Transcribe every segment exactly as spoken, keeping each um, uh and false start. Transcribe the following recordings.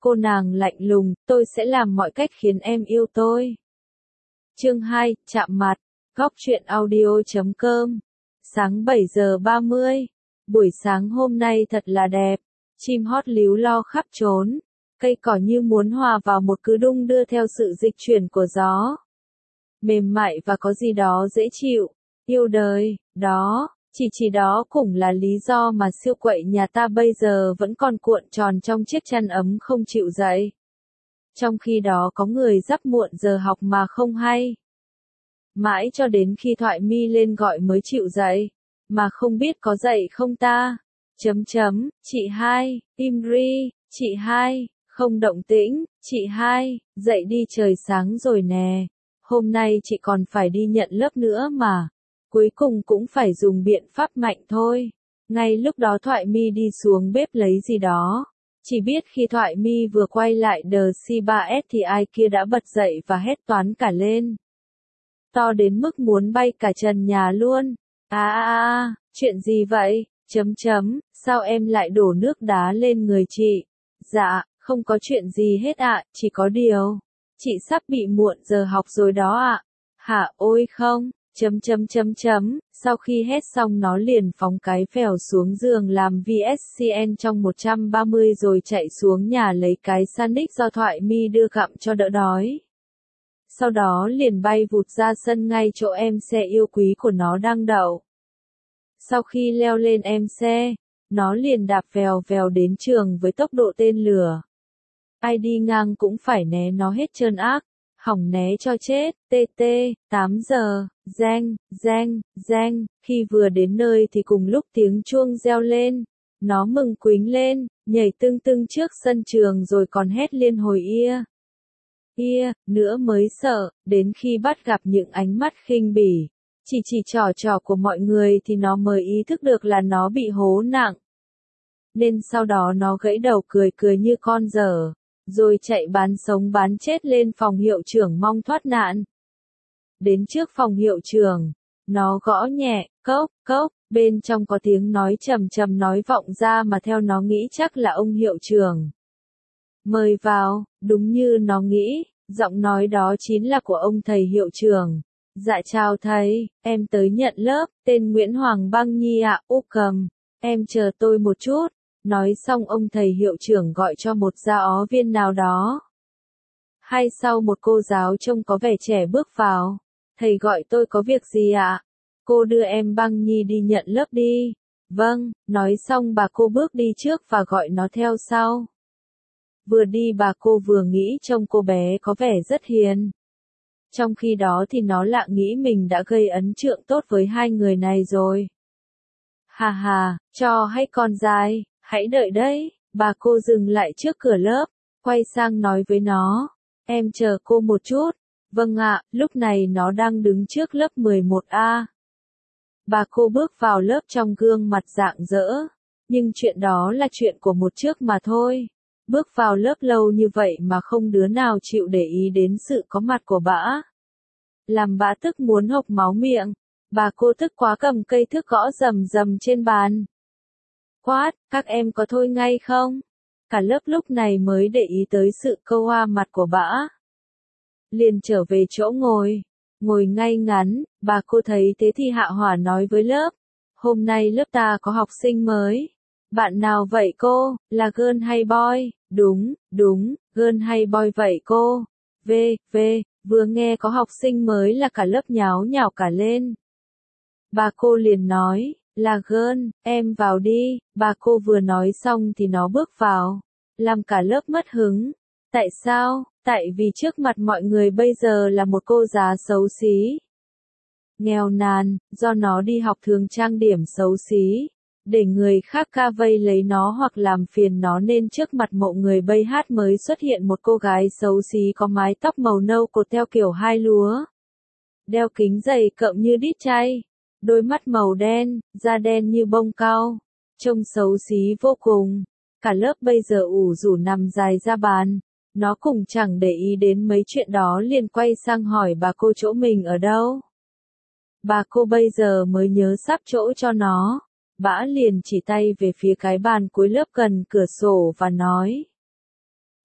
Cô nàng lạnh lùng, tôi sẽ làm mọi cách khiến em yêu tôi. Chương hai, chạm mặt, góc truyện audio chấm com. Sáng bảy giờ ba mươi. Buổi sáng hôm nay thật là đẹp. Chim hót líu lo khắp trốn. Cây cỏ như muốn hòa vào một cứ đung đưa theo sự dịch chuyển của gió. Mềm mại và có gì đó dễ chịu. Yêu đời, đó, chỉ chỉ đó cũng là lý do mà siêu quậy nhà ta bây giờ vẫn còn cuộn tròn trong chiếc chăn ấm không chịu dậy. Trong khi đó có người giáp muộn giờ học mà không hay. Mãi cho đến khi Thoại My lên gọi mới chịu dậy. Mà không biết có dậy không ta? Chấm chấm, chị hai, im ri, chị hai, không động tĩnh, chị hai, dậy đi trời sáng rồi nè. Hôm nay chị còn phải đi nhận lớp nữa mà. Cuối cùng cũng phải dùng biện pháp mạnh thôi. Ngay lúc đó Thoại My đi xuống bếp lấy gì đó. Chỉ biết khi Thoại My vừa quay lại đờ xê ba ét thì ai kia đã bật dậy và hét toán cả lên. To đến mức muốn bay cả trần nhà luôn. À à à, chuyện gì vậy? Chấm chấm, sao em lại đổ nước đá lên người chị? Dạ, không có chuyện gì hết ạ, chỉ có điều. Chị sắp bị muộn giờ học rồi đó ạ. Hả, ôi không? Chấm chấm chấm chấm, sau khi hét xong nó liền phóng cái phèo xuống giường làm vê ét xê en trong một trăm ba mươi rồi chạy xuống nhà lấy cái sandwich do Thoại My đưa gặm cho đỡ đói. Sau đó liền bay vụt ra sân ngay chỗ em xe yêu quý của nó đang đậu. Sau khi leo lên em xe, nó liền đạp vèo vèo đến trường với tốc độ tên lửa. Ai đi ngang cũng phải né nó hết trơn ác. Hỏng né cho chết, tê tê, tám giờ, reng, reng, reng, khi vừa đến nơi thì cùng lúc tiếng chuông reo lên, nó mừng quính lên, nhảy tưng tưng trước sân trường rồi còn hét liên hồi ia. Ia, nữa mới sợ, đến khi bắt gặp những ánh mắt khinh bỉ, chỉ chỉ trò trò của mọi người thì nó mới ý thức được là nó bị hố nặng. Nên sau đó nó gãy đầu cười cười như con dở. Rồi chạy bán sống bán chết lên phòng hiệu trưởng mong thoát nạn. Đến trước phòng hiệu trưởng, nó gõ nhẹ, cốc, cốc, bên trong có tiếng nói trầm trầm nói vọng ra mà theo nó nghĩ chắc là ông hiệu trưởng. Mời vào, đúng như nó nghĩ, giọng nói đó chính là của ông thầy hiệu trưởng. Dạ chào thầy, em tới nhận lớp, tên Nguyễn Hoàng Băng Nhi ạ, úp cầm, em chờ tôi một chút. Nói xong ông thầy hiệu trưởng gọi cho một gia ó viên nào đó. Hay sau một cô giáo trông có vẻ trẻ bước vào. Thầy gọi tôi có việc gì ạ? Cô đưa em Băng Nhi đi nhận lớp đi. Vâng, nói xong bà cô bước đi trước và gọi nó theo sau. Vừa đi bà cô vừa nghĩ trông cô bé có vẻ rất hiền. Trong khi đó thì nó lại nghĩ mình đã gây ấn tượng tốt với hai người này rồi. Hà hà, cho hay con dài. Hãy đợi đấy, bà cô dừng lại trước cửa lớp, quay sang nói với nó, em chờ cô một chút. Vâng ạ, lúc này nó đang đứng trước lớp mười một A. Bà cô bước vào lớp trong gương mặt rạng rỡ, nhưng chuyện đó là chuyện của một trước mà thôi. Bước vào lớp lâu như vậy mà không đứa nào chịu để ý đến sự có mặt của bả. Làm bả tức muốn hộc máu miệng, bà cô tức quá cầm cây thước gõ rầm rầm trên bàn. Quát, các em có thôi ngay không? Cả lớp lúc này mới để ý tới sự câu hoa mặt của bả. Liền trở về chỗ ngồi, ngồi ngay ngắn, bà cô thấy thế thì hạ hỏa nói với lớp. Hôm nay lớp ta có học sinh mới. Bạn nào vậy cô, là girl hay boy? Đúng, đúng, girl hay boy vậy cô? V, V, vừa nghe có học sinh mới là cả lớp nháo nhào cả lên. Bà cô liền nói. Là girl, em vào đi, bà cô vừa nói xong thì nó bước vào, làm cả lớp mất hứng. Tại sao? Tại vì trước mặt mọi người bây giờ là một cô giáo xấu xí. Nghèo nàn, do nó đi học thường trang điểm xấu xí, để người khác ca vây lấy nó hoặc làm phiền nó nên trước mặt mọi người bây hát mới xuất hiện một cô gái xấu xí có mái tóc màu nâu cột theo kiểu hai lúa. Đeo kính dày cộm như đít chay. Đôi mắt màu đen, da đen như bông cau, trông xấu xí vô cùng. Cả lớp bây giờ ủ rủ nằm dài ra bàn, nó cũng chẳng để ý đến mấy chuyện đó liền quay sang hỏi bà cô chỗ mình ở đâu. Bà cô bây giờ mới nhớ sắp chỗ cho nó, bả liền chỉ tay về phía cái bàn cuối lớp gần cửa sổ và nói.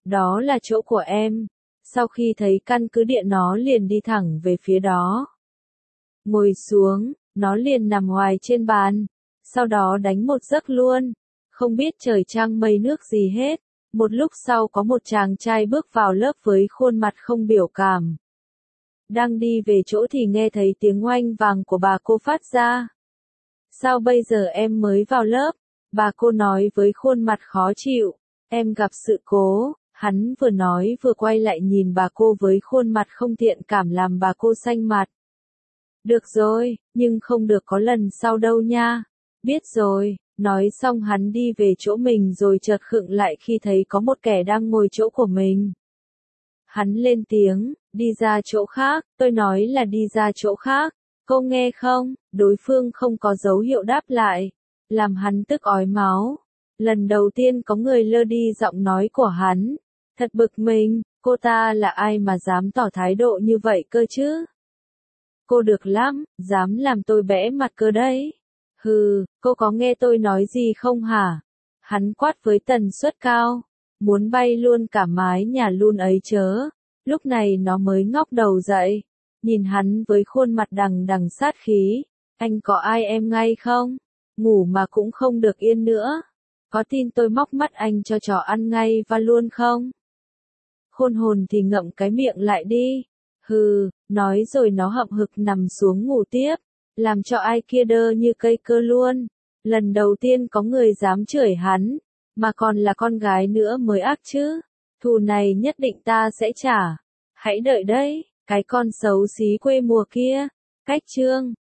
Đó là chỗ của em. Sau khi thấy căn cứ địa nó liền đi thẳng về phía đó. Ngồi xuống, nó liền nằm hoài trên bàn. Sau đó đánh một giấc luôn. Không biết trời trăng mây nước gì hết. Một lúc sau có một chàng trai bước vào lớp với khuôn mặt không biểu cảm. Đang đi về chỗ thì nghe thấy tiếng oanh vàng của bà cô phát ra. Sao bây giờ em mới vào lớp? Bà cô nói với khuôn mặt khó chịu. Em gặp sự cố. Hắn vừa nói vừa quay lại nhìn bà cô với khuôn mặt không thiện cảm làm bà cô xanh mặt. Được rồi, nhưng không được có lần sau đâu nha. Biết rồi, nói xong hắn đi về chỗ mình rồi chợt khựng lại khi thấy có một kẻ đang ngồi chỗ của mình. Hắn lên tiếng, đi ra chỗ khác, tôi nói là đi ra chỗ khác, cô nghe không? Đối phương không có dấu hiệu đáp lại, làm hắn tức ói máu. Lần đầu tiên có người lơ đi giọng nói của hắn. Thật bực mình, cô ta là ai mà dám tỏ thái độ như vậy cơ chứ? Cô được lắm, dám làm tôi bẽ mặt cơ đấy. Hừ, cô có nghe tôi nói gì không hả? Hắn quát với tần suất cao, muốn bay luôn cả mái nhà luôn ấy chớ. Lúc này nó mới ngóc đầu dậy, nhìn hắn với khuôn mặt đằng đằng sát khí. Anh có ai em ngay không? Ngủ mà cũng không được yên nữa. Có tin tôi móc mắt anh cho chó ăn ngay và luôn không? Khôn hồn thì ngậm cái miệng lại đi. Hừ, nói rồi nó hậm hực nằm xuống ngủ tiếp, làm cho ai kia đơ như cây cơ luôn. Lần đầu tiên có người dám chửi hắn, mà còn là con gái nữa mới ác chứ. Thù này nhất định ta sẽ trả. Hãy đợi đấy, cái con xấu xí quê mùa kia. Cách chương